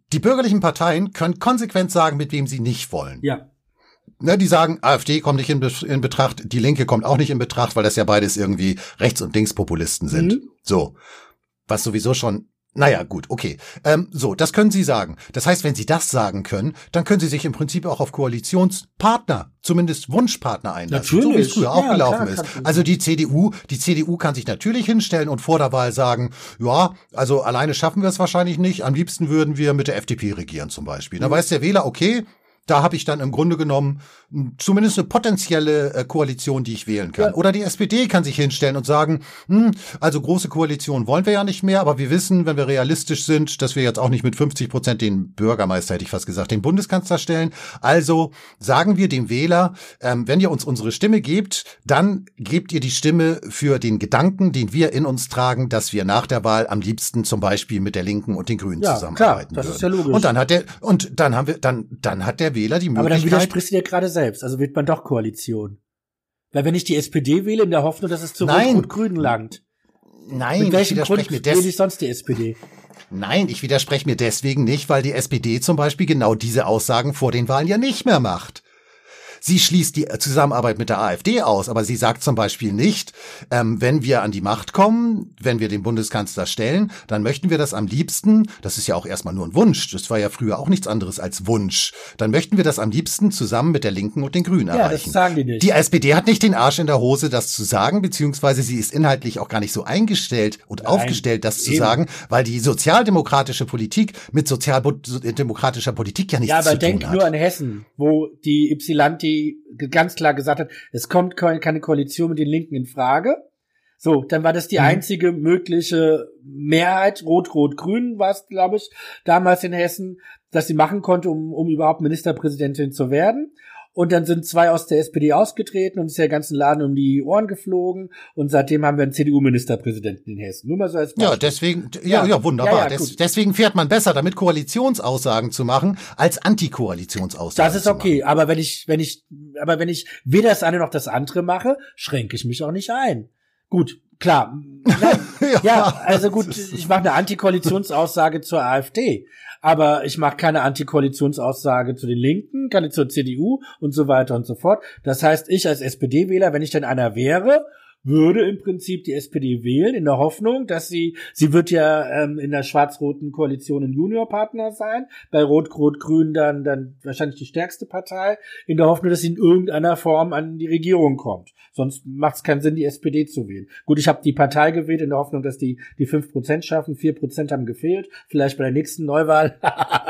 Die bürgerlichen Parteien können konsequent sagen, mit wem sie nicht wollen. Ja. Ne, die sagen, AfD kommt nicht in, Be- in Betracht, die Linke kommt auch nicht in Betracht, weil das ja beides irgendwie Rechts- und Linkspopulisten sind. Mhm. So. Was sowieso schon, naja, gut, okay. Ähm, so, das können Sie sagen. Das heißt, wenn Sie das sagen können, dann können Sie sich im Prinzip auch auf Koalitionspartner, zumindest Wunschpartner einlassen. Natürlich. So wie es früher auch Ja, gelaufen klar, ist. kannst du- Also die C D U, die C D U kann sich natürlich hinstellen und vor der Wahl sagen, ja, also alleine schaffen wir es wahrscheinlich nicht. Am liebsten würden wir mit der F D P regieren zum Beispiel. Da Mhm. weiß der Wähler, okay, da habe ich dann im Grunde genommen m, zumindest eine potenzielle äh, Koalition, die ich wählen kann. Ja. Oder die S P D kann sich hinstellen und sagen, hm, also große Koalition wollen wir ja nicht mehr, aber wir wissen, wenn wir realistisch sind, dass wir jetzt auch nicht mit fünfzig Prozent den Bürgermeister, hätte ich fast gesagt, den Bundeskanzler stellen. Also sagen wir dem Wähler, ähm, wenn ihr uns unsere Stimme gebt, dann gebt ihr die Stimme für den Gedanken, den wir in uns tragen, dass wir nach der Wahl am liebsten zum Beispiel mit der Linken und den Grünen Ja, zusammenarbeiten klar, das würden. ist ja logisch. Und dann hat der, und dann haben wir, dann, dann hat der Wähler die Aber dann Möglichkeit. widersprichst du dir gerade selbst. Also wird man doch Koalition. Weil wenn ich die S P D wähle, in der Hoffnung, dass es zu Nein. Rot-Rot-Grün langt. Nein, Mit ich welchem widerspreche Grund mir wähle des, ich sonst die S P D? Nein, ich widerspreche mir deswegen nicht, weil die S P D zum Beispiel genau diese Aussagen vor den Wahlen ja nicht mehr macht. Sie schließt die Zusammenarbeit mit der AfD aus, aber sie sagt zum Beispiel nicht, ähm, wenn wir an die Macht kommen, wenn wir den Bundeskanzler stellen, dann möchten wir das am liebsten, das ist ja auch erstmal nur ein Wunsch, das war ja früher auch nichts anderes als Wunsch, dann möchten wir das am liebsten zusammen mit der Linken und den Grünen Ja, erreichen. das sagen die nicht. Die S P D hat nicht den Arsch in der Hose, das zu sagen, beziehungsweise sie ist inhaltlich auch gar nicht so eingestellt und Nein, aufgestellt, das zu eben. sagen, weil die sozialdemokratische Politik mit sozialdemokratischer Politik ja nichts Ja, aber zu denk tun hat. nur an Hessen, wo die Ypsilanti ganz klar gesagt hat, es kommt keine Koalition mit den Linken in Frage. So, dann war das die Mhm. einzige mögliche Mehrheit, Rot-Rot-Grün war es, glaube ich, damals in Hessen, dass sie machen konnte, um, um überhaupt Ministerpräsidentin zu werden. Und dann sind zwei aus der S P D ausgetreten und ist der ganzen Laden um die Ohren geflogen. Und seitdem haben wir einen C D U-Ministerpräsidenten in Hessen. Nur mal so als Beispiel. Ja, deswegen, ja, Ja. ja, wunderbar. Ja, ja, Des, gut. deswegen fährt man besser, damit Koalitionsaussagen zu machen, als Antikoalitionsaussagen Das ist zu okay, machen. aber wenn ich, wenn ich, aber wenn ich weder das eine noch das andere mache, schränke ich mich auch nicht ein. Gut, klar. Nein, Ja, ja, also gut, das ist- ich mache eine Antikoalitionsaussage zur AfD, aber ich mache keine Antikoalitionsaussage zu den Linken, keine zur C D U und so weiter und so fort. Das heißt, ich als S P D-Wähler, wenn ich denn einer wäre, würde im Prinzip die S P D wählen, in der Hoffnung, dass sie, sie wird ja ähm, in der schwarz-roten Koalition ein Juniorpartner sein, bei Rot-Rot-Grün dann, dann wahrscheinlich die stärkste Partei, in der Hoffnung, dass sie in irgendeiner Form an die Regierung kommt. Sonst macht es keinen Sinn, die S P D zu wählen. Gut, ich habe die Partei gewählt, in der Hoffnung, dass die die fünf Prozent schaffen, vier Prozent haben gefehlt, vielleicht bei der nächsten Neuwahl.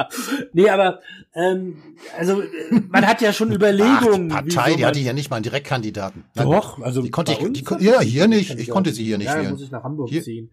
Nee, aber ähm, also äh, man hat ja schon Ach, Überlegungen. die Partei, wieso die man- hatte ja nicht mal einen Direktkandidaten. Na Doch, gut. also die konnte bei ich, uns die, hat- ja, hier nicht. Kann Ich auch- konnte sie hier nicht ja, dann wählen. muss ich nach Hamburg Hier- ziehen.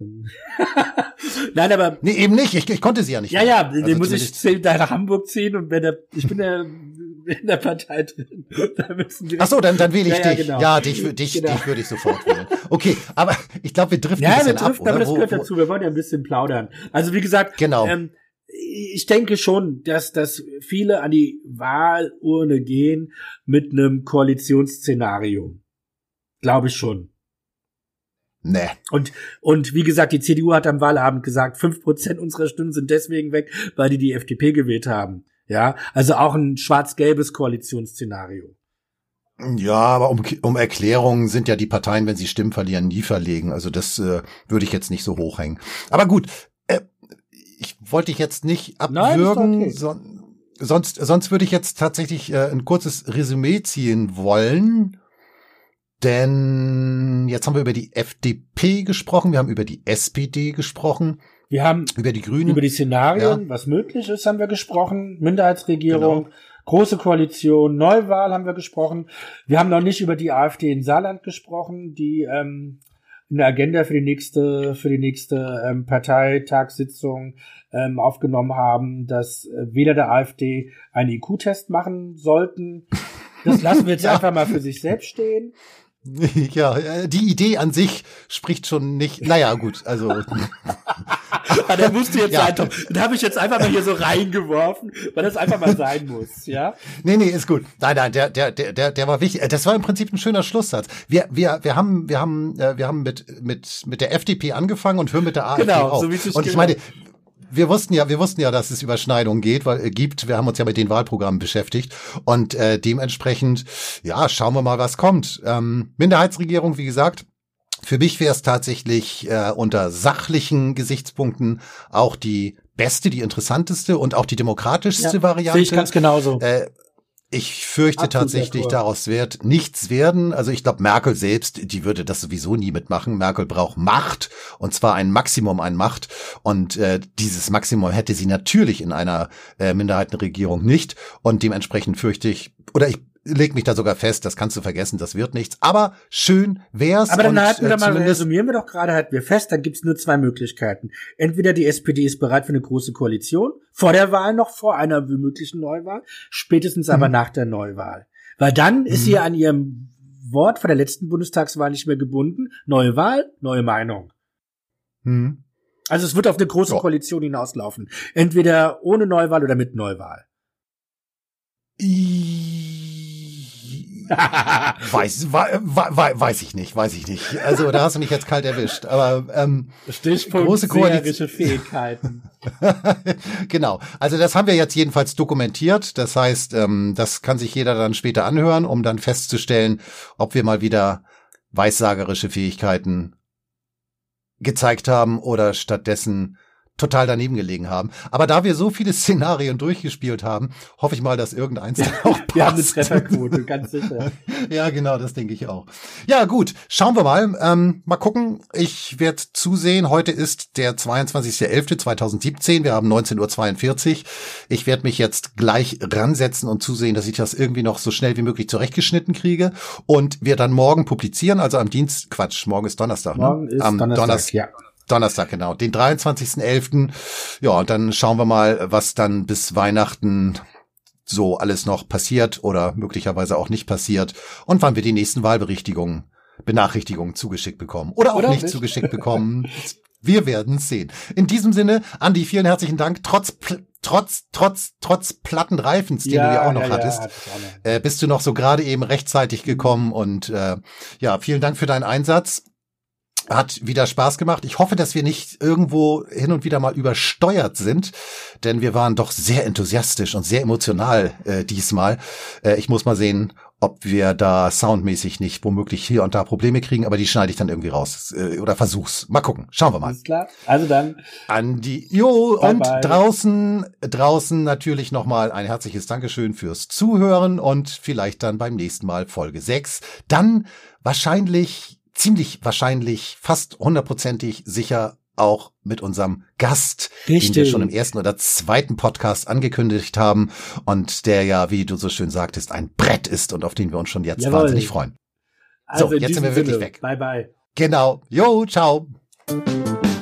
Nein, aber Nee, eben nicht. Ich, ich konnte sie ja nicht. ja, wählen. ja, Also den muss ich zumindest- zählen, da nach Hamburg ziehen und wenn der, ich bin ja in der Partei drin. Da müssen die Ach so, dann, dann wähle ich Ja, ja, dich. genau. Ja, dich, wür- dich, Genau. dich würde ich sofort wählen. Okay, aber ich glaube, wir driften Ja, ein wir bisschen ab, driften, oder? aber das Wo- gehört wo- dazu. Wir wollen ja ein bisschen plaudern. Also wie gesagt, Genau. ähm, ich denke schon, dass, dass viele an die Wahlurne gehen mit einem Koalitionsszenario. Glaube ich schon. Nee. Und, und wie gesagt, die C D U hat am Wahlabend gesagt, fünf Prozent unserer Stimmen sind deswegen weg, weil die die F D P gewählt haben. Ja, also auch ein schwarz-gelbes Koalitionsszenario. Ja, aber um, um Erklärungen sind ja die Parteien, wenn sie Stimmen verlieren, nie verlegen. Also das äh, würde ich jetzt nicht so hochhängen. Aber gut, äh, ich wollte dich jetzt nicht Nein, ist abwürgen, okay. son sonst, sonst würde ich jetzt tatsächlich äh, ein kurzes Resümee ziehen wollen. Denn jetzt haben wir über die F D P gesprochen, wir haben über die S P D gesprochen, Wir haben über die Grünen. über die Szenarien, Ja. was möglich ist, haben wir gesprochen. Minderheitsregierung, Genau. große Koalition, Neuwahl haben wir gesprochen. Wir haben noch nicht über die AfD in Saarland gesprochen, die ähm, in der Agenda für die nächste für die nächste ähm, Parteitagssitzung ähm, aufgenommen haben, dass äh, Wähler der AfD einen I Q-Test machen sollten. Das lassen wir jetzt Ja. einfach mal für sich selbst stehen. Ja, äh, die Idee an sich spricht schon nicht. Naja, gut, also Aber der musste jetzt Ja. sein, Tom. Den habe ich jetzt einfach mal hier so reingeworfen, weil das einfach mal sein muss, ja? nee, nee, ist gut. Nein, nein, der der der der der war wichtig. Das war im Prinzip ein schöner Schlusssatz. Wir wir wir haben wir haben äh, wir haben mit mit mit der F D P angefangen und hören mit der AfD Genau, auf. so wie es sich und ich gehört. meine, wir wussten ja, wir wussten ja, dass es Überschneidungen geht, weil, äh, gibt. Wir haben uns ja mit den Wahlprogrammen beschäftigt und äh, dementsprechend, ja, schauen wir mal, was kommt. Ähm, Minderheitsregierung, wie gesagt. Für mich wäre es tatsächlich äh, unter sachlichen Gesichtspunkten auch die beste, die interessanteste und auch die demokratischste ja, Variante. Sehe ich ganz genauso. Äh, Ich fürchte Absolut tatsächlich, daraus wird nichts werden. Also ich glaube, Merkel selbst, die würde das sowieso nie mitmachen. Merkel braucht Macht, und zwar ein Maximum an Macht. Und äh, dieses Maximum hätte sie natürlich in einer äh, Minderheitenregierung nicht. Und dementsprechend fürchte ich, oder ich leg mich da sogar fest, das kannst du vergessen, das wird nichts. Aber schön wär's. Aber dann und, halten wir äh, doch mal, resümieren wir doch gerade, halten wir fest, dann gibt's nur zwei Möglichkeiten. Entweder die S P D ist bereit für eine große Koalition, vor der Wahl noch, vor einer möglichen Neuwahl, spätestens aber mhm. nach der Neuwahl. Weil dann mhm. ist sie an ihrem Wort von der letzten Bundestagswahl nicht mehr gebunden. Neue Wahl, neue Meinung. Mhm. Also es wird auf eine große ja. Koalition hinauslaufen. Entweder ohne Neuwahl oder mit Neuwahl. weiß, we, we, weiß ich nicht, weiß ich nicht. Also da hast du mich jetzt kalt erwischt. Aber ähm, Stichpunkt große Koalition. Fähigkeiten. Genau. Also das haben wir jetzt jedenfalls dokumentiert. Das heißt, ähm, das kann sich jeder dann später anhören, um dann festzustellen, ob wir mal wieder weissagerische Fähigkeiten gezeigt haben oder stattdessen total daneben gelegen haben. Aber da wir so viele Szenarien durchgespielt haben, hoffe ich mal, dass irgendeins dann auch passt. Wir haben eine Trefferquote, ganz sicher. Ja, genau, das denke ich auch. Ja, gut, schauen wir mal. Ähm, mal gucken. Ich werde zusehen. Heute ist der zweiundzwanzigster elfter zweitausendsiebzehn. Wir haben neunzehn Uhr zweiundvierzig. Ich werde mich jetzt gleich ransetzen und zusehen, dass ich das irgendwie noch so schnell wie möglich zurechtgeschnitten kriege. Und wir dann morgen publizieren, also am Dienst, Quatsch, morgen ist Donnerstag, ne? Morgen ist am Donnerstag, Donnerstag, ja. Donnerstag, genau. Den dreiundzwanzigsten elften Ja, und dann schauen wir mal, was dann bis Weihnachten so alles noch passiert oder möglicherweise auch nicht passiert und wann wir die nächsten Wahlberichtigungen, Benachrichtigungen zugeschickt bekommen. Oder auch oder nicht, nicht zugeschickt bekommen. Wir werden es sehen. In diesem Sinne, Andi, vielen herzlichen Dank. Trotz, trotz, trotz, trotz platten Reifens, den ja, du ja auch noch ja, hattest, ja, äh, bist du noch so gerade eben rechtzeitig gekommen und äh, ja, vielen Dank für deinen Einsatz. Hat wieder Spaß gemacht. Ich hoffe, dass wir nicht irgendwo hin und wieder mal übersteuert sind, denn wir waren doch sehr enthusiastisch und sehr emotional äh, diesmal. Äh, ich muss mal sehen, ob wir da soundmäßig nicht womöglich hier und da Probleme kriegen, aber die schneide ich dann irgendwie raus äh, oder versuch's. Mal gucken. Schauen wir mal. Alles klar. Also dann. Andi, jo, bye und bye. draußen, draußen natürlich nochmal ein herzliches Dankeschön fürs Zuhören und vielleicht dann beim nächsten Mal Folge sechs. Dann wahrscheinlich ziemlich wahrscheinlich, fast hundertprozentig sicher auch mit unserem Gast, Richtig. Den wir schon im ersten oder zweiten Podcast angekündigt haben und der ja, wie du so schön sagtest, ein Brett ist und auf den wir uns schon jetzt Jawohl. wahnsinnig freuen. Also so, jetzt sind wir wirklich Sinne. weg. Bye, bye. Genau. Jo, ciao.